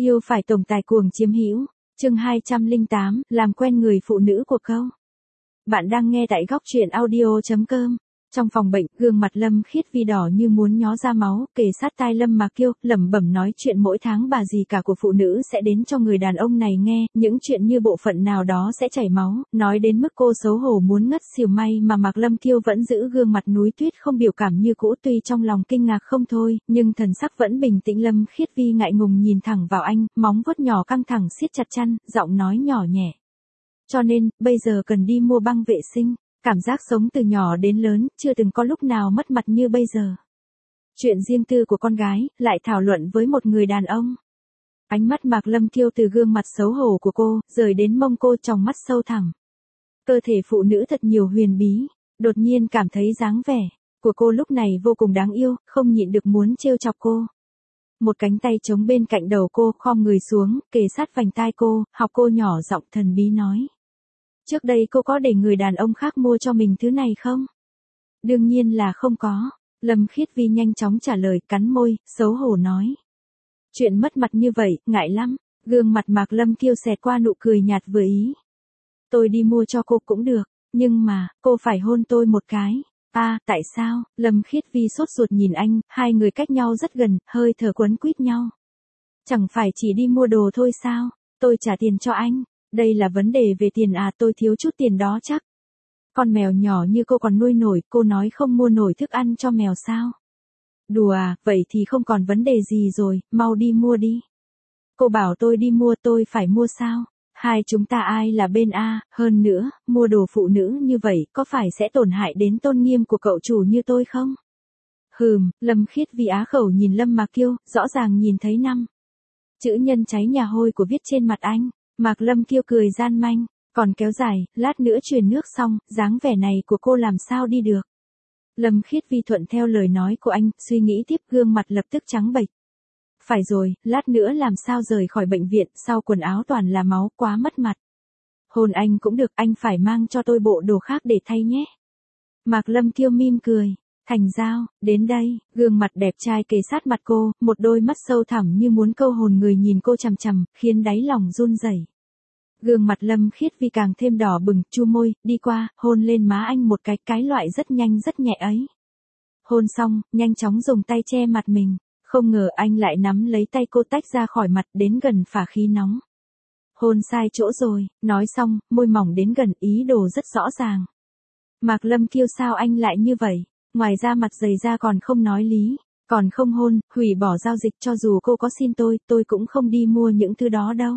Yêu phải tổng tài cuồng chiếm hữu. Chương 208, làm quen người phụ nữ của câu. Bạn đang nghe tại góc truyện audio.com. Trong phòng bệnh, gương mặt Lâm Khiết Vi đỏ như muốn nhó ra máu, kề sát tai Lâm Mạc Kiêu, lẩm bẩm nói chuyện mỗi tháng bà dì cả của phụ nữ sẽ đến cho người đàn ông này nghe, những chuyện như bộ phận nào đó sẽ chảy máu, nói đến mức cô xấu hổ muốn ngất xỉu, may mà Mạc Lâm Kiêu vẫn giữ gương mặt núi tuyết không biểu cảm như cũ, tuy trong lòng kinh ngạc không thôi, nhưng thần sắc vẫn bình tĩnh. Lâm Khiết Vi ngại ngùng nhìn thẳng vào anh, móng vuốt nhỏ căng thẳng siết chặt chăn, giọng nói nhỏ nhẹ. Cho nên, bây giờ cần đi mua băng vệ sinh. Cảm giác sống từ nhỏ đến lớn, chưa từng có lúc nào mất mặt như bây giờ. Chuyện riêng tư của con gái, lại thảo luận với một người đàn ông. Ánh mắt Mạc Lâm Kiêu từ gương mặt xấu hổ của cô, rời đến mông cô, trong mắt sâu thẳm. Cơ thể phụ nữ thật nhiều huyền bí, đột nhiên cảm thấy dáng vẻ của cô lúc này vô cùng đáng yêu, không nhịn được muốn trêu chọc cô. Một cánh tay chống bên cạnh đầu cô, khom người xuống, kề sát vành tai cô, học cô nhỏ giọng thần bí nói. Trước đây cô có để người đàn ông khác mua cho mình thứ này không? Đương nhiên là không có. Lâm Khiết Vi nhanh chóng trả lời, cắn môi, xấu hổ nói. Chuyện mất mặt như vậy, ngại lắm. Gương mặt Mạc Lâm Kiêu xẹt qua nụ cười nhạt vừa ý. Tôi đi mua cho cô cũng được, nhưng mà, cô phải hôn tôi một cái. Tại sao? Lâm Khiết Vi sốt ruột nhìn anh, hai người cách nhau rất gần, hơi thở quấn quýt nhau. Chẳng phải chỉ đi mua đồ thôi sao? Tôi trả tiền cho anh. Đây là vấn đề về tiền à? Tôi thiếu chút tiền đó chắc. Con mèo nhỏ như cô còn nuôi nổi, cô nói không mua nổi thức ăn cho mèo sao? Đùa à, vậy thì không còn vấn đề gì rồi, mau đi mua đi. Cô bảo tôi đi mua, tôi phải mua sao? Hai chúng ta ai là bên A, hơn nữa, mua đồ phụ nữ như vậy có phải sẽ tổn hại đến tôn nghiêm của cậu chủ như tôi không? Lâm Khiết Vi á khẩu nhìn Lâm Mạc Kiêu, rõ ràng nhìn thấy 5 chữ nhân cháy nhà hôi của viết trên mặt anh. Mạc Lâm Kiêu cười gian manh, còn kéo dài, lát nữa truyền nước xong, dáng vẻ này của cô làm sao đi được. Lâm Khiết Vi thuận theo lời nói của anh, suy nghĩ tiếp, gương mặt lập tức trắng bệch. Phải rồi, lát nữa làm sao rời khỏi bệnh viện, sau quần áo toàn là máu, quá mất mặt. Hôn anh cũng được, anh phải mang cho tôi bộ đồ khác để thay nhé. Mạc Lâm Kiêu mỉm cười. Thành giao, đến đây, gương mặt đẹp trai kề sát mặt cô, một đôi mắt sâu thẳm như muốn câu hồn người nhìn cô chằm chằm, khiến đáy lòng run rẩy. Gương mặt Lâm Khiết Vi càng thêm đỏ bừng, chu môi, đi qua, hôn lên má anh một cái loại rất nhanh rất nhẹ ấy. Hôn xong, nhanh chóng dùng tay che mặt mình, không ngờ anh lại nắm lấy tay cô tách ra khỏi mặt, đến gần phả khí nóng. Hôn sai chỗ rồi, nói xong, môi mỏng đến gần, ý đồ rất rõ ràng. Mạc Lâm Kiêu, sao anh lại như vậy? Ngoài ra mặt dày ra còn không nói lý, còn không hôn, hủy bỏ giao dịch, cho dù cô có xin tôi cũng không đi mua những thứ đó đâu.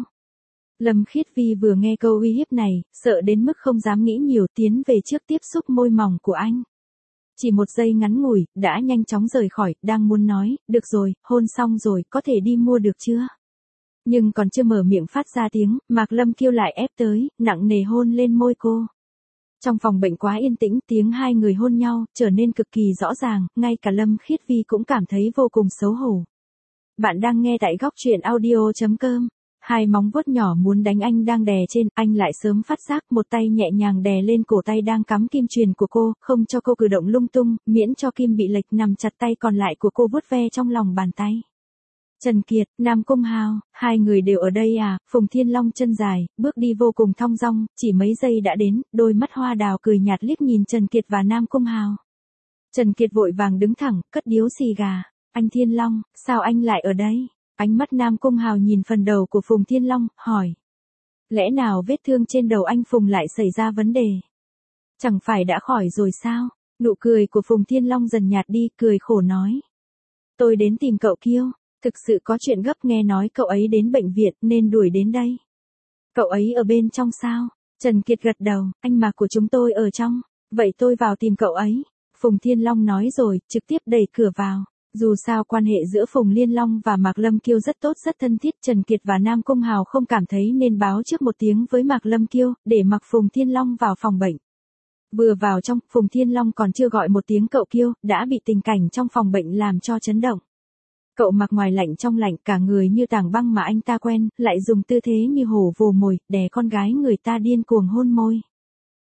Lâm Khiết Vi vừa nghe câu uy hiếp này, sợ đến mức không dám nghĩ nhiều, tiến về trước tiếp xúc môi mỏng của anh. Chỉ một giây ngắn ngủi, đã nhanh chóng rời khỏi, đang muốn nói, được rồi, hôn xong rồi, có thể đi mua được chưa? Nhưng còn chưa mở miệng phát ra tiếng, Mạc Lâm Kiêu lại ép tới, nặng nề hôn lên môi cô. Trong phòng bệnh quá yên tĩnh, tiếng hai người hôn nhau, trở nên cực kỳ rõ ràng, ngay cả Lâm Khiết Vi cũng cảm thấy vô cùng xấu hổ. Bạn đang nghe tại góc truyện audio.com. Hai móng vuốt nhỏ muốn đánh anh đang đè trên, anh lại sớm phát giác, một tay nhẹ nhàng đè lên cổ tay đang cắm kim chuyền của cô, không cho cô cử động lung tung, miễn cho kim bị lệch, nằm chặt tay còn lại của cô vuốt ve trong lòng bàn tay. Trần Kiệt, Nam Cung Hào, hai người đều ở đây à? Phùng Thiên Long chân dài, bước đi vô cùng thong dong, chỉ mấy giây đã đến, đôi mắt hoa đào cười nhạt liếc nhìn Trần Kiệt và Nam Cung Hào. Trần Kiệt vội vàng đứng thẳng, cất điếu xì gà. Anh Thiên Long, sao anh lại ở đây? Ánh mắt Nam Cung Hào nhìn phần đầu của Phùng Thiên Long, hỏi. Lẽ nào vết thương trên đầu anh Phùng lại xảy ra vấn đề? Chẳng phải đã khỏi rồi sao? Nụ cười của Phùng Thiên Long dần nhạt đi, cười khổ nói. Tôi đến tìm cậu Kiêu. Thực sự có chuyện gấp, nghe nói cậu ấy đến bệnh viện nên đuổi đến đây. Cậu ấy ở bên trong sao? Trần Kiệt gật đầu, anh Mạc của chúng tôi ở trong, vậy tôi vào tìm cậu ấy. Phùng Thiên Long nói rồi, trực tiếp đẩy cửa vào. Dù sao quan hệ giữa Phùng Liên Long và Mạc Lâm Kiêu rất tốt rất thân thiết, Trần Kiệt và Nam Cung Hào không cảm thấy nên báo trước một tiếng với Mạc Lâm Kiêu, để mặc Phùng Thiên Long vào phòng bệnh. Vừa vào trong, Phùng Thiên Long còn chưa gọi một tiếng cậu Kiêu, đã bị tình cảnh trong phòng bệnh làm cho chấn động. Cậu mặc ngoài lạnh trong lạnh, cả người như tảng băng mà anh ta quen, lại dùng tư thế như hổ vồ mồi, đè con gái người ta điên cuồng hôn môi.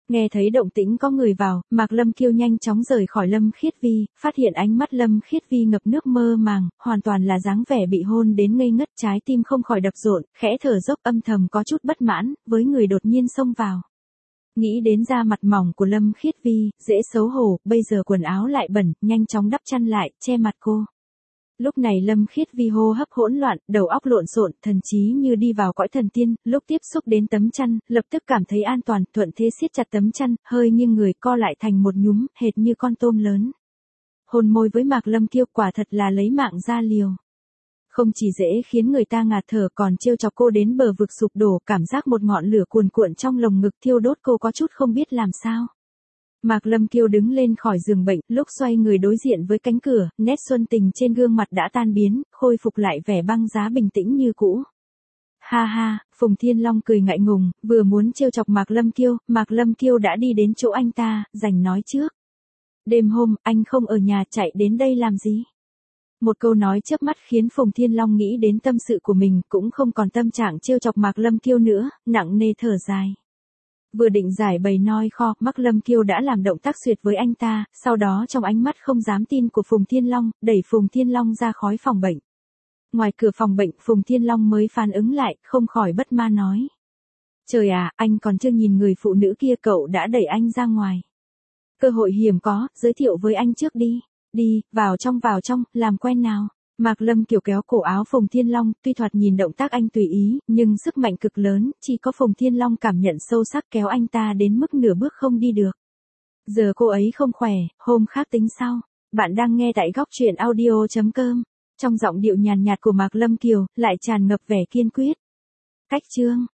Nghe thấy động tĩnh có người vào, Mạc Lâm Kiêu nhanh chóng rời khỏi Lâm Khiết Vi, phát hiện ánh mắt Lâm Khiết Vi ngập nước mơ màng, hoàn toàn là dáng vẻ bị hôn đến ngây ngất, trái tim không khỏi đập rộn, khẽ thở dốc âm thầm có chút bất mãn, với người đột nhiên xông vào. Nghĩ đến da mặt mỏng của Lâm Khiết Vi, dễ xấu hổ, bây giờ quần áo lại bẩn, nhanh chóng đắp chăn lại, che mặt cô. Lúc này Lâm Khiết Vi hô hấp hỗn loạn, đầu óc lộn xộn, thần trí như đi vào cõi thần tiên, lúc tiếp xúc đến tấm chăn, lập tức cảm thấy an toàn, thuận thế siết chặt tấm chăn, hơi nghiêng người co lại thành một nhúm, hệt như con tôm lớn. Hôn môi với Mạc Lâm Kiêu quả thật là lấy mạng ra liều. Không chỉ dễ khiến người ta ngạt thở còn trêu chọc cô đến bờ vực sụp đổ, cảm giác một ngọn lửa cuồn cuộn trong lồng ngực thiêu đốt cô có chút không biết làm sao. Mạc Lâm Kiêu đứng lên khỏi giường bệnh, lúc xoay người đối diện với cánh cửa, nét xuân tình trên gương mặt đã tan biến, khôi phục lại vẻ băng giá bình tĩnh như cũ. Ha ha, Phùng Thiên Long cười ngại ngùng, vừa muốn trêu chọc Mạc Lâm Kiêu đã đi đến chỗ anh ta, giành nói trước. Đêm hôm, anh không ở nhà, chạy đến đây làm gì? Một câu nói chớp mắt khiến Phùng Thiên Long nghĩ đến tâm sự của mình, cũng không còn tâm trạng trêu chọc Mạc Lâm Kiêu nữa, nặng nề thở dài. Vừa định giải bày nói kho, Mạc Lâm Kiêu đã làm động tác xuyệt với anh ta, sau đó trong ánh mắt không dám tin của Phùng Thiên Long, đẩy Phùng Thiên Long ra khỏi phòng bệnh. Ngoài cửa phòng bệnh, Phùng Thiên Long mới phản ứng lại, không khỏi bất mãn nói. Trời à, anh còn chưa nhìn người phụ nữ kia, cậu đã đẩy anh ra ngoài. Cơ hội hiếm có, giới thiệu với anh trước đi. Đi, vào trong, làm quen nào. Mạc Lâm Kiều kéo cổ áo Phùng Thiên Long, tuy thoạt nhìn động tác anh tùy ý, nhưng sức mạnh cực lớn, chỉ có Phùng Thiên Long cảm nhận sâu sắc kéo anh ta đến mức nửa bước không đi được. Giờ cô ấy không khỏe, hôm khác tính sau. Bạn đang nghe tại góc truyện audio.com. Trong giọng điệu nhàn nhạt của Mạc Lâm Kiều, lại tràn ngập vẻ kiên quyết. Cách chương.